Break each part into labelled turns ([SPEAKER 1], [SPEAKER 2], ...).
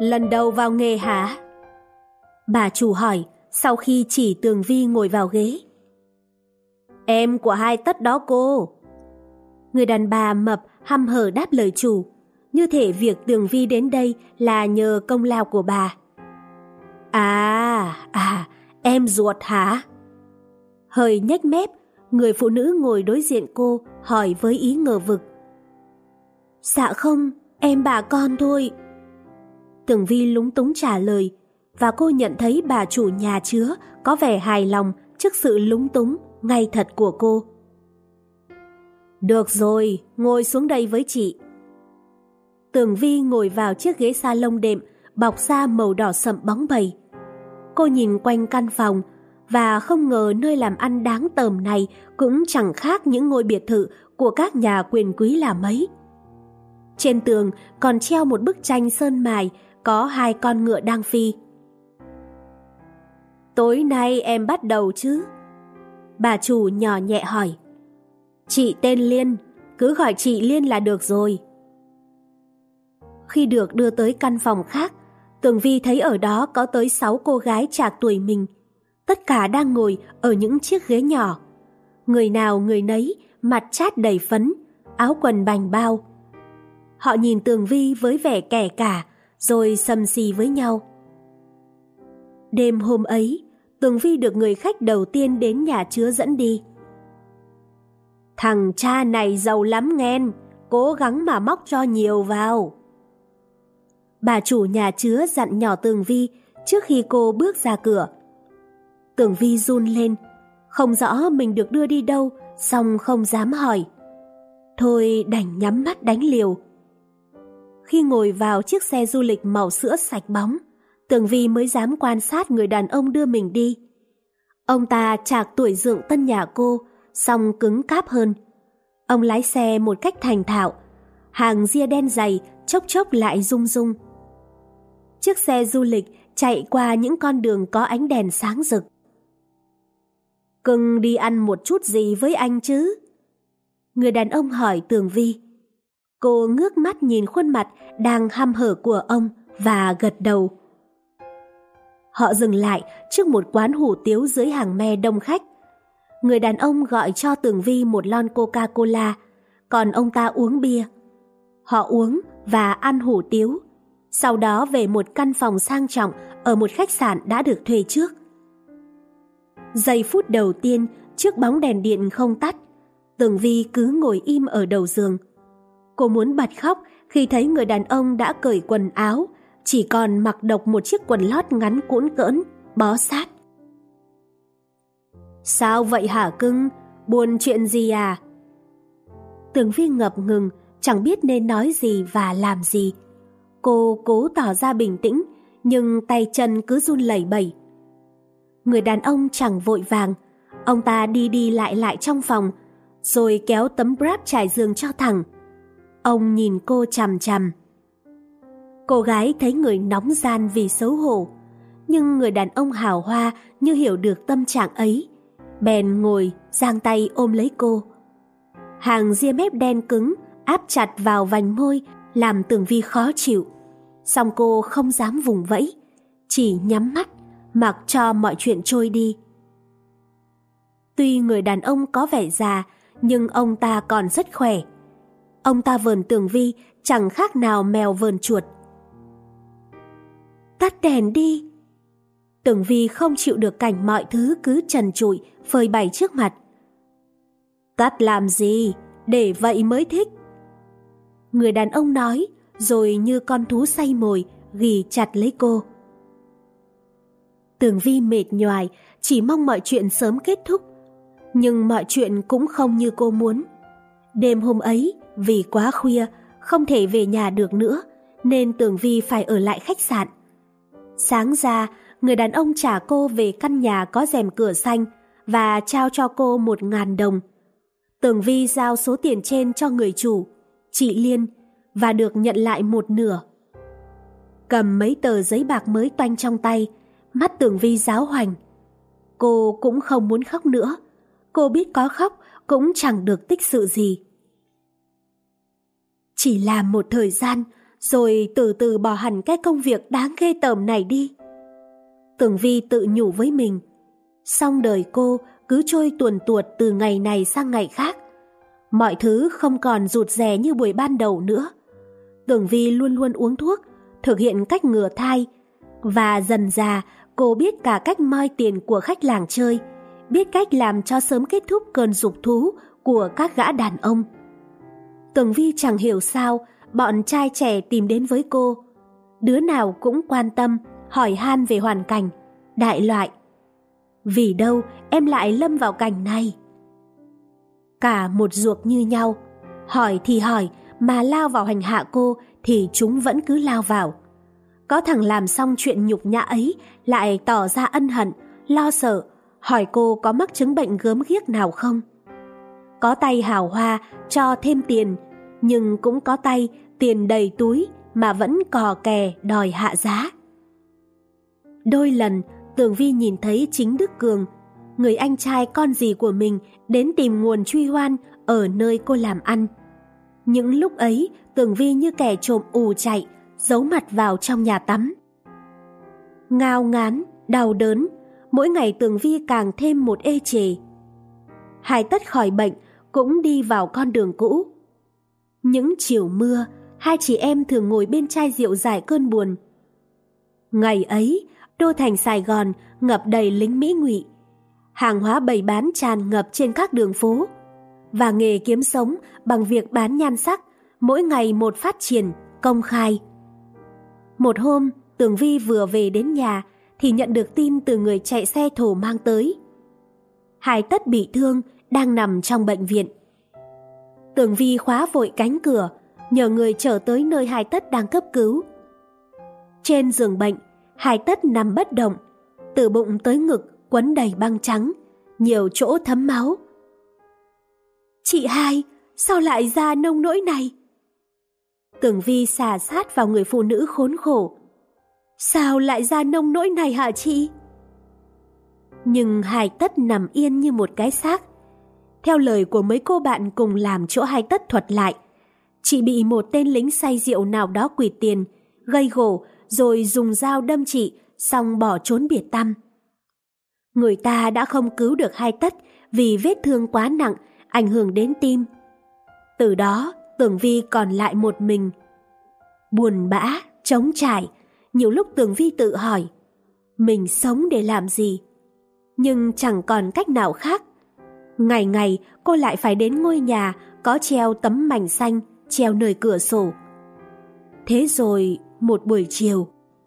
[SPEAKER 1] Lần đầu vào nghề hả? Bà chủ hỏi sau khi chỉ Tường Vi ngồi vào ghế. Em của hai tất đó cô. Người đàn bà mập hăm hở đáp lời chủ, như thể việc Tường Vi đến đây là nhờ công lao của bà. Em ruột hả? Hơi nhếch mép, người phụ nữ ngồi đối diện cô hỏi với ý ngờ vực. Dạ không, em bà con thôi. Tường Vi lúng túng trả lời, và cô nhận thấy bà chủ nhà chứa có vẻ hài lòng trước sự lúng túng ngay thật của cô. Được rồi, ngồi xuống đây với chị. Tường Vi ngồi vào chiếc ghế salon đệm bọc da màu đỏ sậm bóng bẩy. Cô nhìn quanh căn phòng và không ngờ nơi làm ăn đáng tởm này cũng chẳng khác những ngôi biệt thự của các nhà quyền quý là mấy. Trên tường còn treo một bức tranh sơn mài có 2 con ngựa đang phi. Tối nay em bắt đầu chứ? Bà chủ nhỏ nhẹ hỏi. Chị tên Liên, cứ gọi chị Liên là được rồi. Khi được đưa tới căn phòng khác, Tường Vi thấy ở đó có tới 6 cô gái trạc tuổi mình. Tất cả đang ngồi ở những chiếc ghế nhỏ. Người nào người nấy, mặt chát đầy phấn, áo quần bành bao. Họ nhìn Tường Vi với vẻ kẻ cả, rồi sầm xì với nhau. Đêm hôm ấy, Tường Vi được người khách đầu tiên đến nhà chứa dẫn đi. Thằng cha này giàu lắm nghen, cố gắng mà móc cho nhiều vào. Bà chủ nhà chứa dặn nhỏ Tường Vi trước khi cô bước ra cửa. Tường Vi run lên, không rõ mình được đưa đi đâu, song không dám hỏi. Thôi đành nhắm mắt đánh liều. Khi ngồi vào chiếc xe du lịch màu sữa sạch bóng, Tường Vi mới dám quan sát người đàn ông đưa mình đi. Ông ta trạc tuổi dượng tân nhà cô, song cứng cáp hơn. Ông lái xe một cách thành thạo, hàng ria đen dày chốc chốc lại rung rung. Chiếc xe du lịch chạy qua những con đường có ánh đèn sáng rực. Cưng đi ăn một chút gì với anh chứ? Người đàn ông hỏi Tường Vi. Cô ngước mắt nhìn khuôn mặt đang hăm hở của ông và gật đầu. Họ dừng lại trước một quán hủ tiếu dưới hàng me đông khách. Người đàn ông gọi cho Tường Vi một lon Coca-Cola, còn ông ta uống bia. Họ uống và ăn hủ tiếu, sau đó về một căn phòng sang trọng ở một khách sạn đã được thuê trước. Giây phút đầu tiên, chiếc bóng đèn điện không tắt, Tường Vi cứ ngồi im ở đầu giường. Cô muốn bật khóc khi thấy người đàn ông đã cởi quần áo, chỉ còn mặc độc một chiếc quần lót ngắn cũn cỡn, bó sát. Sao vậy hả cưng? Buồn chuyện gì à? Tường Vi ngập ngừng, chẳng biết nên nói gì và làm gì. Cô cố tỏ ra bình tĩnh, nhưng tay chân cứ run lẩy bẩy. Người đàn ông chẳng vội vàng, ông ta đi đi lại lại trong phòng, rồi kéo tấm wrap trải giường cho thẳng. Ông nhìn cô chằm chằm. Cô gái thấy người nóng gian vì xấu hổ, nhưng người đàn ông hào hoa như hiểu được tâm trạng ấy, bèn ngồi giang tay ôm lấy cô. Hàng ria mép đen cứng áp chặt vào vành môi làm Tường Vi khó chịu, song cô không dám vùng vẫy, chỉ nhắm mắt mặc cho mọi chuyện trôi đi. Tuy người đàn ông có vẻ già, nhưng ông ta còn rất khỏe. Ông ta vờn Tường Vi chẳng khác nào mèo vờn chuột. Tắt đèn đi. Tường Vi không chịu được cảnh mọi thứ cứ trần trụi phơi bày trước mặt. Tắt làm gì? Để vậy mới thích. Người đàn ông nói, rồi như con thú say mồi ghì chặt lấy cô. Tường Vi mệt nhoài, chỉ mong mọi chuyện sớm kết thúc. Nhưng mọi chuyện cũng không như cô muốn. Đêm hôm ấy, vì quá khuya, không thể về nhà được nữa, nên Tường Vi phải ở lại khách sạn. Sáng ra, người đàn ông trả cô về căn nhà có rèm cửa xanh và trao cho cô 1.000 đồng. Tường Vi giao số tiền trên cho người chủ, chị Liên, và được nhận lại một nửa. Cầm mấy tờ giấy bạc mới toanh trong tay, mắt Tường Vi ráo hoành. Cô cũng không muốn khóc nữa. Cô biết có khóc cũng chẳng được tích sự gì. Chỉ là một thời gian, rồi từ từ bỏ hẳn cái công việc đáng ghê tởm này đi. Tường Vi tự nhủ với mình. Song đời cô cứ trôi tuồn tuột từ ngày này sang ngày khác. Mọi thứ không còn rụt rè như buổi ban đầu nữa. Tường Vi luôn luôn uống thuốc, thực hiện cách ngừa thai. Và dần dà cô biết cả cách moi tiền của khách làng chơi, biết cách làm cho sớm kết thúc cơn dục thú của các gã đàn ông. Tường Vi chẳng hiểu sao bọn trai trẻ tìm đến với cô. Đứa nào cũng quan tâm, hỏi han về hoàn cảnh, đại loại. Vì đâu em lại lâm vào cảnh này? Cả một ruột như nhau, hỏi thì hỏi mà lao vào hành hạ cô thì chúng vẫn cứ lao vào. Có thằng làm xong chuyện nhục nhã ấy lại tỏ ra ân hận, lo sợ, hỏi cô có mắc chứng bệnh gớm ghiếc nào không. Có tay hào hoa cho thêm tiền, nhưng cũng có tay tiền đầy túi mà vẫn cò kè đòi hạ giá. Đôi lần Tường Vi nhìn thấy chính Đức Cường, người anh trai con rể của mình, đến tìm nguồn truy hoan ở nơi cô làm ăn. Những lúc ấy Tường Vi như kẻ trộm ù chạy, giấu mặt vào trong nhà tắm. Ngao ngán, đau đớn, mỗi ngày Tường Vi càng thêm một ê chề. Hải Tất khỏi bệnh cũng đi vào con đường cũ. Những chiều mưa, hai chị em thường ngồi bên chai rượu giải cơn buồn. Ngày ấy, đô thành Sài Gòn ngập đầy lính Mỹ ngụy. Hàng hóa bày bán tràn ngập trên các đường phố. Và nghề kiếm sống bằng việc bán nhan sắc mỗi ngày một phát triển, công khai. Một hôm, Tường Vi vừa về đến nhà thì nhận được tin từ người chạy xe thổ mang tới. Hải Tất bị thương, đang nằm trong bệnh viện. Tường Vi khóa vội cánh cửa, nhờ người chở tới nơi Hải Tất đang cấp cứu. Trên giường bệnh, Hải Tất nằm bất động, từ bụng tới ngực quấn đầy băng trắng, nhiều chỗ thấm máu. Chị hai, sao lại ra nông nỗi này? Tường Vi xà sát vào người phụ nữ khốn khổ. Sao lại ra nông nỗi này hả chị? Nhưng Hải Tất nằm yên như một cái xác. Theo lời của mấy cô bạn cùng làm chỗ Hải Tất thuật lại, chị bị một tên lính say rượu nào đó quỵt tiền, gây gổ rồi dùng dao đâm chị, xong bỏ trốn biệt tăm. Người ta đã không cứu được Hải Tất vì vết thương quá nặng, ảnh hưởng đến tim. Từ đó, Tường Vi còn lại một mình. Buồn bã, trống trải, nhiều lúc Tường Vi tự hỏi, mình sống để làm gì? Nhưng chẳng còn cách nào khác. Ngày ngày cô lại phải đến ngôi nhà có treo tấm mảnh xanh, treo nơi cửa sổ. Thế rồi một buổi chiều,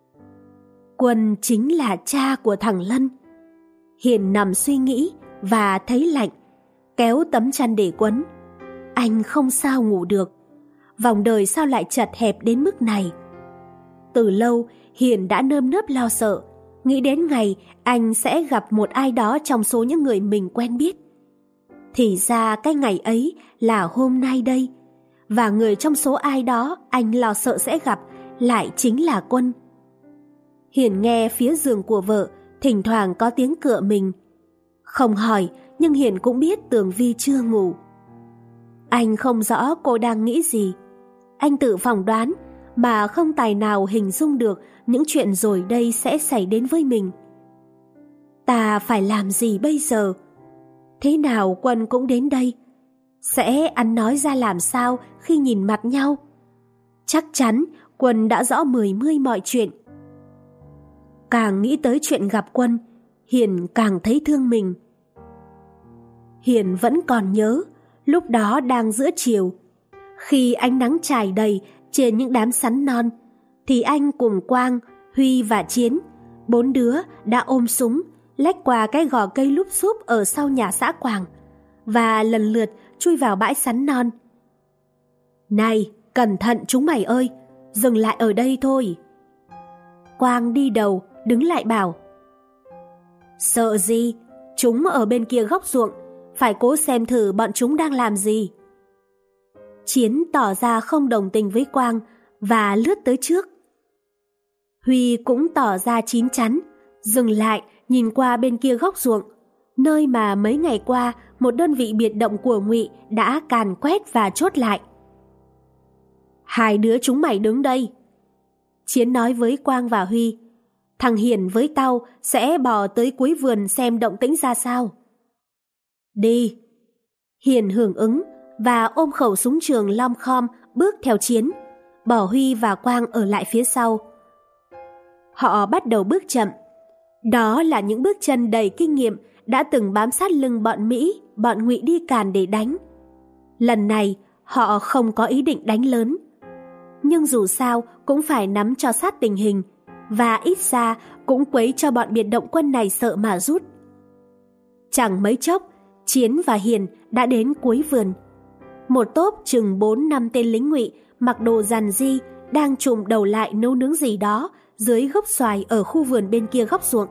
[SPEAKER 1] Quân chính là cha của thằng Lân. Hiền nằm suy nghĩ và thấy lạnh, kéo tấm chăn để quấn. Anh không sao ngủ được. Vòng đời sao lại chật hẹp đến mức này? Từ lâu Hiền đã nơm nớp lo sợ, nghĩ đến ngày anh sẽ gặp một ai đó trong số những người mình quen biết. Thì ra cái ngày ấy là hôm nay đây, và người trong số ai đó anh lo sợ sẽ gặp lại chính là Quân. Hiền nghe phía giường của vợ thỉnh thoảng có tiếng cựa mình. Không hỏi, nhưng Hiền cũng biết Tường Vi chưa ngủ. Anh không rõ cô đang nghĩ gì. Anh tự phỏng đoán mà không tài nào hình dung được những chuyện rồi đây sẽ xảy đến với mình. Ta phải làm gì bây giờ? Thế nào Quân cũng đến đây? Sẽ ăn nói ra làm sao khi nhìn mặt nhau? Chắc chắn Quân đã rõ mười mươi mọi chuyện. Càng nghĩ tới chuyện gặp Quân, Hiền càng thấy thương mình. Hiền vẫn còn nhớ, lúc đó đang giữa chiều, khi ánh nắng trải đầy trên những đám sắn non, thì anh cùng Quang, Huy và Chiến, 4 đứa đã ôm súng, lách qua cái gò cây lúp xúp ở sau nhà xã Quảng, và lần lượt chui vào bãi sắn non. Này, cẩn thận chúng mày ơi, dừng lại ở đây thôi. Quang đi đầu, đứng lại bảo. Sợ gì, chúng ở bên kia góc ruộng, phải cố xem thử bọn chúng đang làm gì. Chiến tỏ ra không đồng tình với Quang và lướt tới trước. Huy cũng tỏ ra chín chắn, dừng lại nhìn qua bên kia góc ruộng, nơi mà mấy ngày qua một đơn vị biệt động của Ngụy đã càn quét và chốt lại. Hai đứa chúng mày đứng đây. Chiến nói với Quang và Huy. Thằng Hiền với tao sẽ bò tới cuối vườn xem động tĩnh ra sao. Đi. Hiền hưởng ứng và ôm khẩu súng trường lom khom bước theo Chiến, bỏ Huy và Quang ở lại phía sau. Họ bắt đầu bước chậm. Đó là những bước chân đầy kinh nghiệm đã từng bám sát lưng bọn Mỹ, bọn Ngụy đi càn để đánh. Lần này họ không có ý định đánh lớn, nhưng dù sao cũng phải nắm cho sát tình hình, và ít ra cũng quấy cho bọn biệt động quân này sợ mà rút. Chẳng mấy chốc, Chiến và Hiền đã đến cuối vườn. Một tốp chừng 4-5 tên lính Ngụy mặc đồ rằn ri đang chùm đầu lại nấu nướng gì đó dưới gốc xoài ở khu vườn bên kia góc ruộng.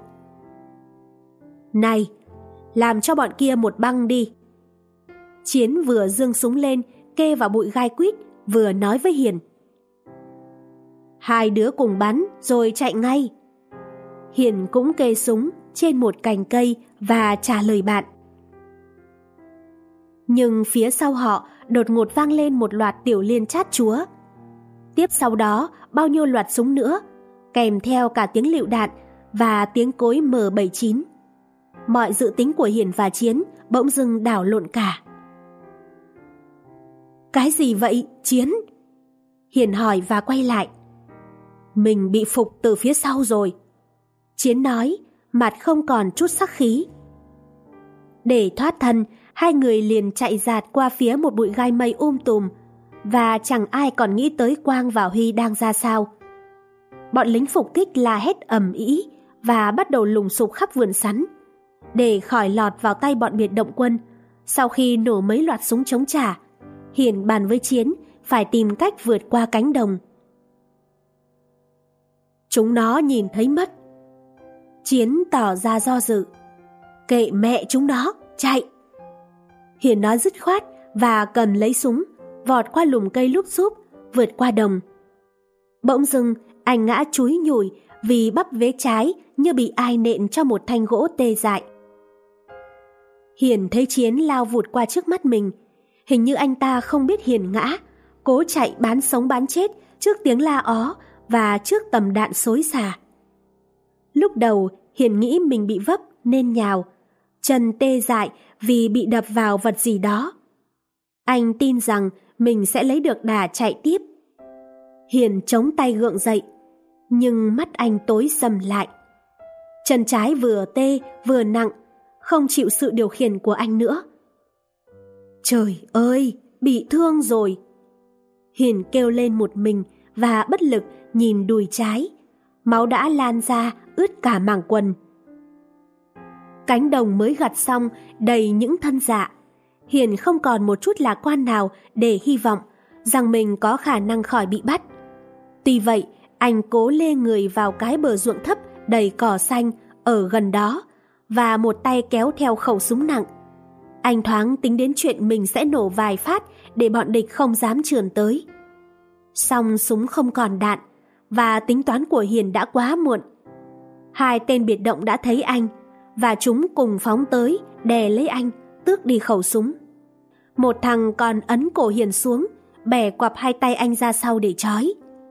[SPEAKER 1] Này, làm cho bọn kia một băng đi. Chiến vừa giương súng lên kê vào bụi gai quýt, vừa nói với Hiền. Hai đứa cùng bắn rồi chạy ngay. Hiền cũng kê súng trên một cành cây và trả lời bạn. Nhưng phía sau họ đột ngột vang lên một loạt tiểu liên chát chúa. Tiếp sau đó bao nhiêu loạt súng nữa, kèm theo cả tiếng lựu đạn và tiếng cối M79. Mọi dự tính của Hiền và Chiến bỗng dưng đảo lộn cả. Cái gì vậy, Chiến? Hiền hỏi và quay lại. Mình bị phục từ phía sau rồi. Chiến nói, mặt không còn chút sắc khí. Để thoát thân, hai người liền chạy dạt qua phía một bụi gai mây tùm, và chẳng ai còn nghĩ tới Quang và Huy đang ra sao. Bọn lính phục kích la hét ầm ĩ và bắt đầu lùng sục khắp vườn sắn. Để khỏi lọt vào tay bọn biệt động quân, sau khi nổ mấy loạt súng chống trả, Hiền bàn với Chiến phải tìm cách vượt qua cánh đồng. Chúng nó nhìn thấy mất. Chiến tỏ ra do dự. Kệ mẹ chúng nó, chạy. Hiền nói dứt khoát và cầm lấy súng, vọt qua lùm cây lúp xúp, vượt qua đồng. Bỗng dưng anh ngã chúi nhủi vì bắp vế trái như bị ai nện cho một thanh gỗ tê dại. Hiền thấy Chiến lao vụt qua trước mắt mình. Hình như anh ta không biết Hiền ngã, cố chạy bán sống bán chết trước tiếng la ó và trước tầm đạn xối xả. Lúc đầu Hiền nghĩ mình bị vấp nên nhào, chân tê dại vì bị đập vào vật gì đó. Anh tin rằng mình sẽ lấy được đà chạy tiếp. Hiền chống tay gượng dậy, nhưng mắt anh tối sầm lại. Chân trái vừa tê vừa nặng, không chịu sự điều khiển của anh nữa. Trời ơi, bị thương rồi. Hiền kêu lên một mình và bất lực nhìn đùi trái. Máu đã lan ra ướt cả màng quần. Cánh đồng mới gặt xong đầy những thân dạ. Hiền không còn một chút lạc quan nào để hy vọng rằng mình có khả năng khỏi bị bắt. Tuy vậy, anh cố lê người vào cái bờ ruộng thấp đầy cỏ xanh ở gần đó và một tay kéo theo khẩu súng nặng. Anh thoáng tính đến chuyện mình sẽ nổ vài phát để bọn địch không dám chườn tới. Song súng không còn đạn và tính toán của Hiền đã quá muộn. Hai tên biệt động đã thấy anh và chúng cùng phóng tới đè lấy anh, tước đi khẩu súng. Một thằng còn ấn cổ Hiền xuống, bẻ quặp hai tay anh ra sau để trói.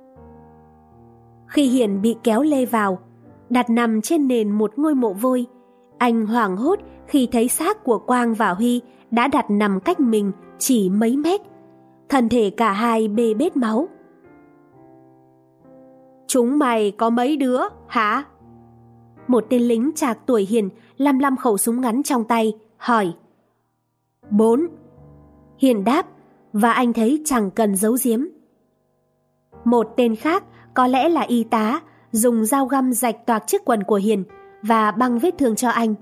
[SPEAKER 1] Khi Hiền bị kéo lê vào, đặt nằm trên nền một ngôi mộ vôi, anh hoảng hốt khi thấy xác của Quang và Huy đã đặt nằm cách mình chỉ mấy mét. Thân thể cả hai bê bết máu. Chúng mày có mấy đứa, hả? Một tên lính trạc tuổi Hiền lăm lăm khẩu súng ngắn trong tay, hỏi. 4. Hiền đáp, và anh thấy chẳng cần giấu giếm. Một tên khác, có lẽ là y tá, dùng dao găm rạch toạc chiếc quần của Hiền và băng vết thương cho anh.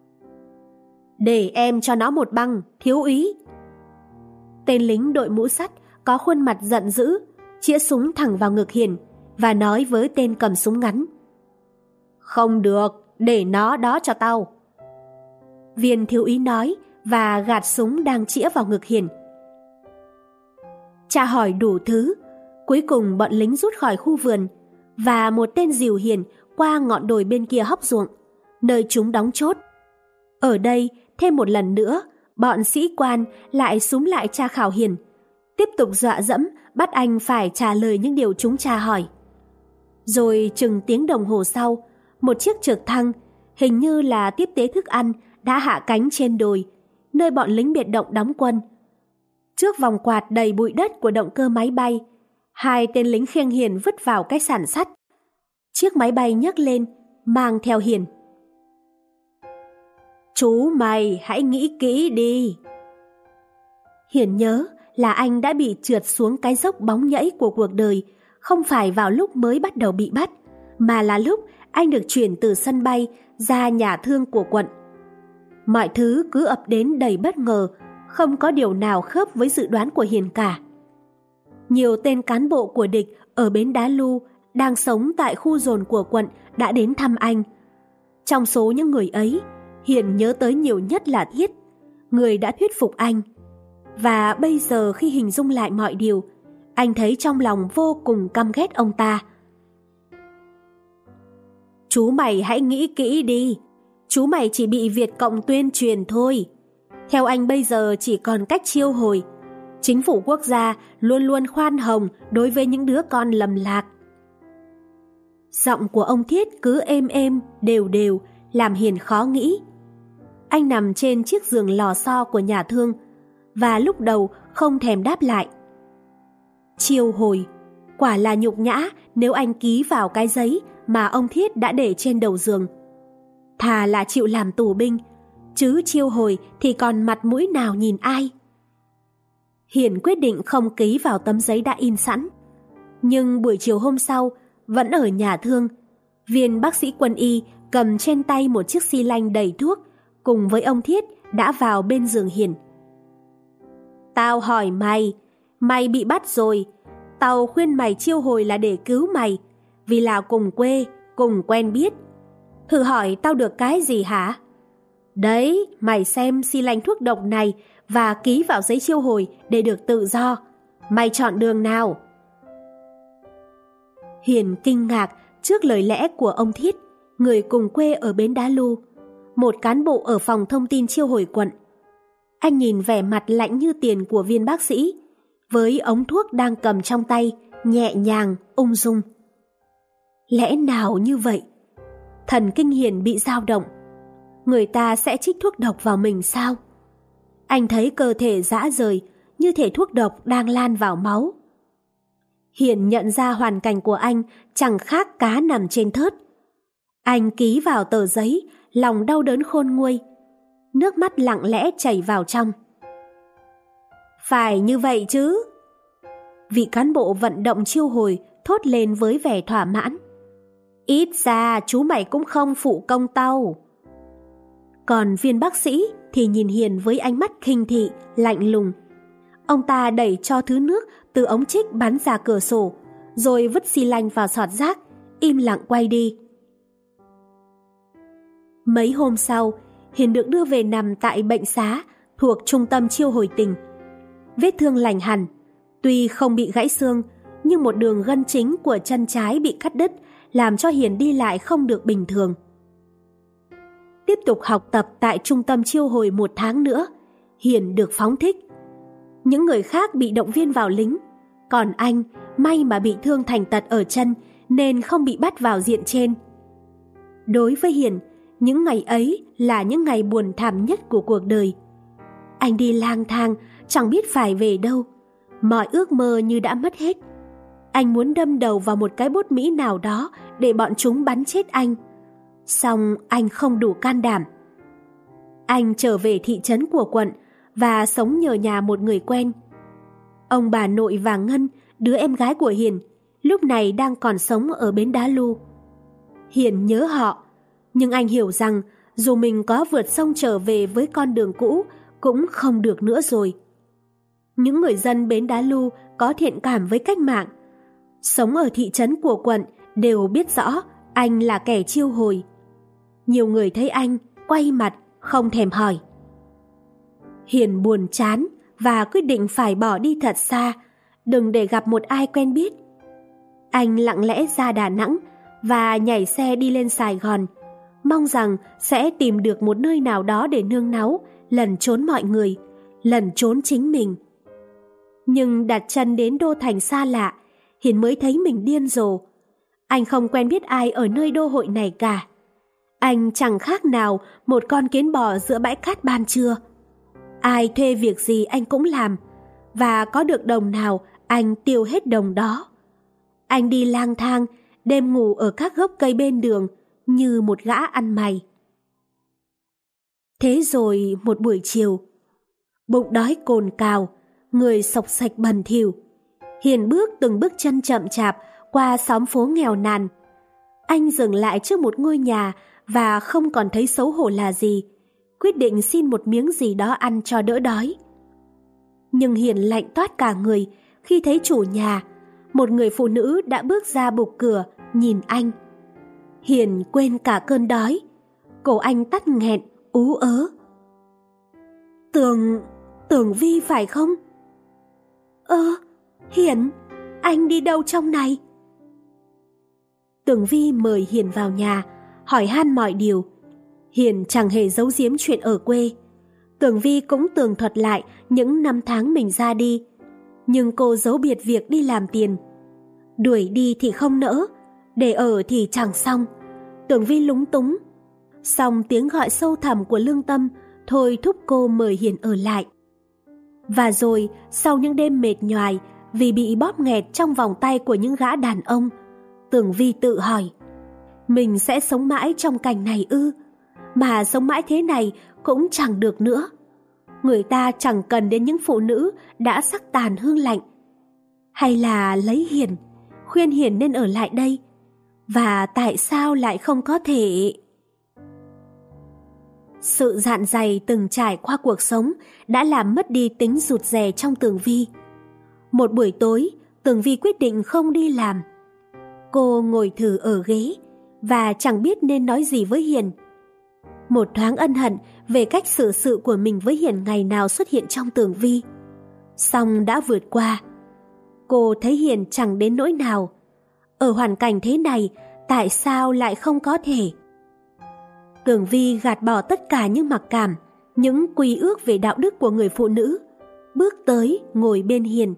[SPEAKER 1] Để em cho nó một băng, thiếu úy. Tên lính đội mũ sắt có khuôn mặt giận dữ, chĩa súng thẳng vào ngực Hiền và nói với tên cầm súng ngắn. Không được, để nó đó cho tao. Viên thiếu úy nói và gạt súng đang chĩa vào ngực Hiền. Tra hỏi đủ thứ, cuối cùng bọn lính rút khỏi khu vườn và một tên dìu Hiền qua ngọn đồi bên kia hóc ruộng, nơi chúng đóng chốt. Ở đây, thêm một lần nữa, bọn sĩ quan lại xúm lại tra khảo Hiền, tiếp tục dọa dẫm bắt anh phải trả lời những điều chúng tra hỏi. Rồi chừng tiếng đồng hồ sau, một chiếc trực thăng, hình như là tiếp tế thức ăn, đã hạ cánh trên đồi, nơi bọn lính biệt động đóng quân. Trước vòng quạt đầy bụi đất của động cơ máy bay, 2 tên lính khiêng Hiền vứt vào cái sàn sắt. Chiếc máy bay nhấc lên, mang theo Hiền. Chú mày hãy nghĩ kỹ đi. Hiền nhớ là anh đã bị trượt xuống cái dốc bóng nhẫy của cuộc đời, không phải vào lúc mới bắt đầu bị bắt, mà là lúc anh được chuyển từ sân bay ra nhà thương của quận. Mọi thứ cứ ập đến đầy bất ngờ, không có điều nào khớp với dự đoán của Hiền cả. Nhiều tên cán bộ của địch ở bến Đá Lu đang sống tại khu dồn của quận đã đến thăm anh. Trong số những người ấy, Hiền nhớ tới nhiều nhất là Thiết, người đã thuyết phục anh. Và bây giờ khi hình dung lại mọi điều, anh thấy trong lòng vô cùng căm ghét ông ta. Chú mày hãy nghĩ kỹ đi. Chú mày chỉ bị Việt Cộng tuyên truyền thôi. Theo anh bây giờ chỉ còn cách chiêu hồi. Chính phủ quốc gia luôn luôn khoan hồng đối với những đứa con lầm lạc. Giọng của ông Thiết cứ êm êm, đều đều, làm Hiền khó nghĩ. Anh nằm trên chiếc giường lò xo của nhà thương, và lúc đầu không thèm đáp lại. Chiêu hồi, quả là nhục nhã nếu anh ký vào cái giấy mà ông Thiết đã để trên đầu giường. Thà là chịu làm tù binh, chứ chiêu hồi thì còn mặt mũi nào nhìn ai. Hiền quyết định không ký vào tấm giấy đã in sẵn. Nhưng buổi chiều hôm sau, vẫn ở nhà thương, viên bác sĩ quân y cầm trên tay một chiếc xi lanh đầy thuốc, cùng với ông Thiết đã vào bên giường Hiền. Tao hỏi mày, mày bị bắt rồi. Tao khuyên mày chiêu hồi là để cứu mày, vì là cùng quê, cùng quen biết. Thử hỏi tao được cái gì hả? Đấy, mày xem xi lanh thuốc độc này và ký vào giấy chiêu hồi để được tự do. Mày chọn đường nào? Hiền kinh ngạc trước lời lẽ của ông Thiết, người cùng quê ở bến Đá Lu, một cán bộ ở phòng thông tin chiêu hồi quận. Anh nhìn vẻ mặt lạnh như tiền của viên bác sĩ, với ống thuốc đang cầm trong tay, nhẹ nhàng, ung dung. Lẽ nào như vậy? Thần kinh Hiền bị dao động. Người ta sẽ trích thuốc độc vào mình sao? Anh thấy cơ thể rã rời, như thể thuốc độc đang lan vào máu. Hiền nhận ra hoàn cảnh của anh chẳng khác cá nằm trên thớt. Anh ký vào tờ giấy, lòng đau đớn khôn nguôi. Nước mắt lặng lẽ chảy vào trong. Phải như vậy chứ? Vị cán bộ vận động chiêu hồi thốt lên với vẻ thỏa mãn. Ít ra chú mày cũng không phụ công tao. Còn viên bác sĩ thì nhìn Hiền với ánh mắt khinh thị, lạnh lùng. Ông ta đẩy cho thứ nước từ ống trích bắn ra cửa sổ, rồi vứt xi lanh vào sọt rác, im lặng quay đi. Mấy hôm sau, Hiền được đưa về nằm tại bệnh xá thuộc trung tâm chiêu hồi tình. Vết thương lành hẳn, tuy không bị gãy xương, nhưng một đường gân chính của chân trái bị cắt đứt, làm cho Hiền đi lại không được bình thường. Tiếp tục học tập tại trung tâm chiêu hồi 1 tháng nữa, Hiền được phóng thích. Những người khác bị động viên vào lính, còn anh may mà bị thương thành tật ở chân nên không bị bắt vào diện trên. Đối với Hiền, những ngày ấy là những ngày buồn thảm nhất của cuộc đời. Anh đi lang thang, chẳng biết phải về đâu. Mọi ước mơ như đã mất hết. Anh muốn đâm đầu vào một cái bốt Mỹ nào đó để bọn chúng bắn chết anh. Song anh không đủ can đảm. Anh trở về thị trấn của quận và sống nhờ nhà một người quen. Ông bà nội và Ngân, đứa em gái của Hiền, lúc này đang còn sống ở bến Đá Lu. Hiền nhớ họ, nhưng anh hiểu rằng dù mình có vượt sông trở về với con đường cũ cũng không được nữa rồi. Những người dân bến Đá Lu có thiện cảm với cách mạng, sống ở thị trấn của quận đều biết rõ anh là kẻ chiêu hồi. Nhiều người thấy anh quay mặt không thèm hỏi. Hiền buồn chán và quyết định phải bỏ đi thật xa, đừng để gặp một ai quen biết. Anh lặng lẽ ra Đà Nẵng và nhảy xe đi lên Sài Gòn, mong rằng sẽ tìm được một nơi nào đó để nương náu, lẩn trốn mọi người, lẩn trốn chính mình. Nhưng đặt chân đến đô thành xa lạ, Hiền mới thấy mình điên rồ. Anh không quen biết ai ở nơi đô hội này cả. Anh chẳng khác nào một con kiến bò giữa bãi cát ban trưa. Ai thuê việc gì anh cũng làm, và có được đồng nào anh tiêu hết đồng đó. Anh đi lang thang, đêm ngủ ở các gốc cây bên đường như một gã ăn mày. Thế rồi một buổi chiều, bụng đói cồn cào, người xộc xạch bẩn thỉu, Hiền bước từng bước chân chậm chạp qua xóm phố nghèo nàn. Anh dừng lại trước một ngôi nhà và không còn thấy xấu hổ là gì, quyết định xin một miếng gì đó ăn cho đỡ đói. Nhưng Hiền lạnh toát cả người khi thấy chủ nhà, một người phụ nữ đã bước ra bục cửa nhìn anh. Hiền quên cả cơn đói, cổ anh tắc nghẹn, ú ớ. Tưởng Vi phải không? Hiền, anh đi đâu trong này? Tưởng Vi mời Hiền vào nhà, hỏi han mọi điều. Hiền chẳng hề giấu giếm chuyện ở quê. Tưởng Vi cũng tường thuật lại những năm tháng mình ra đi, nhưng cô giấu biệt việc đi làm tiền. Đuổi đi thì không nỡ, để ở thì chẳng xong. Tưởng Vi lúng túng. Xong tiếng gọi sâu thẳm của lương tâm thôi thúc cô mời Hiền ở lại. Và rồi sau những đêm mệt nhoài vì bị bóp nghẹt trong vòng tay của những gã đàn ông, Tưởng Vi tự hỏi, mình sẽ sống mãi trong cảnh này ư? Mà sống mãi thế này cũng chẳng được nữa. Người ta chẳng cần đến những phụ nữ đã sắc tàn hương lạnh. Hay là lấy Hiền, khuyên Hiền nên ở lại đây? Và tại sao lại không có thể? Sự dạn dày từng trải qua cuộc sống đã làm mất đi tính rụt rè trong Tường Vi. Một buổi tối, Tường Vi quyết định không đi làm. Cô ngồi thử ở ghế và chẳng biết nên nói gì với Hiền. Một thoáng ân hận về cách xử sự của mình với Hiền ngày nào xuất hiện trong Tường Vi. Song đã vượt qua. Cô thấy Hiền chẳng đến nỗi nào. Ở hoàn cảnh thế này, tại sao lại không có thể? Tường Vi gạt bỏ tất cả những mặc cảm, những quy ước về đạo đức của người phụ nữ, bước tới ngồi bên Hiền.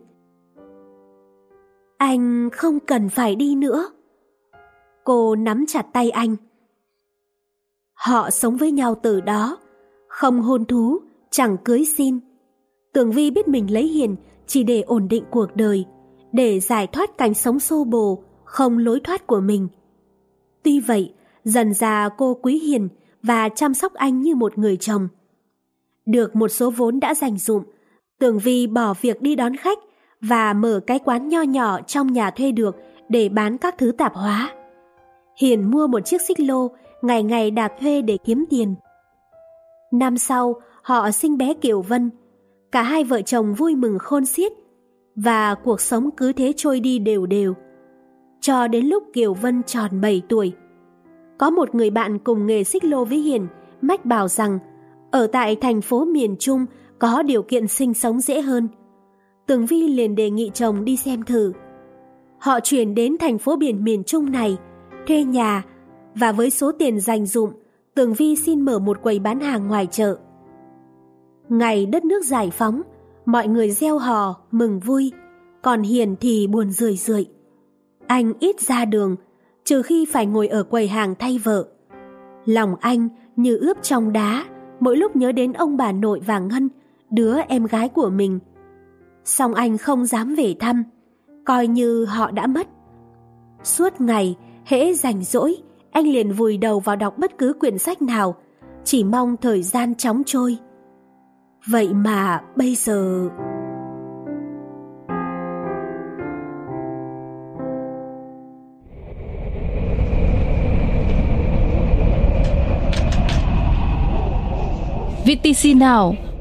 [SPEAKER 1] Anh không cần phải đi nữa. Cô nắm chặt tay anh. Họ sống với nhau từ đó, không hôn thú, chẳng cưới xin. Tường Vi biết mình lấy Hiền chỉ để ổn định cuộc đời, để giải thoát cảnh sống xô bồ, không lối thoát của mình. Tuy vậy, dần dà cô quý Hiền và chăm sóc anh như một người chồng. Được một số vốn đã dành dụm, Tường Vi bỏ việc đi đón khách và mở cái quán nho nhỏ trong nhà thuê được để bán các thứ tạp hóa. Hiền mua một chiếc xích lô, ngày ngày đạp thuê để kiếm tiền. Năm sau, họ sinh bé Kiều Vân. Cả hai vợ chồng vui mừng khôn xiết, và cuộc sống cứ thế trôi đi đều đều. Cho đến lúc Kiều Vân tròn 7 tuổi. Có một người bạn cùng nghề xích lô với Hiền mách bảo rằng ở tại thành phố miền Trung có điều kiện sinh sống dễ hơn. Tường Vi liền đề nghị chồng đi xem thử. Họ chuyển đến thành phố biển miền Trung này, thuê nhà, và với số tiền dành dụm, Tường Vi xin mở một quầy bán hàng ngoài chợ. Ngày đất nước giải phóng, mọi người reo hò, mừng vui, còn Hiền thì buồn rười rượi. Anh ít ra đường, trừ khi phải ngồi ở quầy hàng thay vợ. Lòng anh như ướp trong đá, mỗi lúc nhớ đến ông bà nội và Ngân, đứa em gái của mình. Song anh không dám về thăm, coi như họ đã mất. Suốt ngày, hễ rảnh rỗi, anh liền vùi đầu vào đọc bất cứ quyển sách nào, chỉ mong thời gian chóng trôi. Vậy mà bây giờ...
[SPEAKER 2] VTC Now,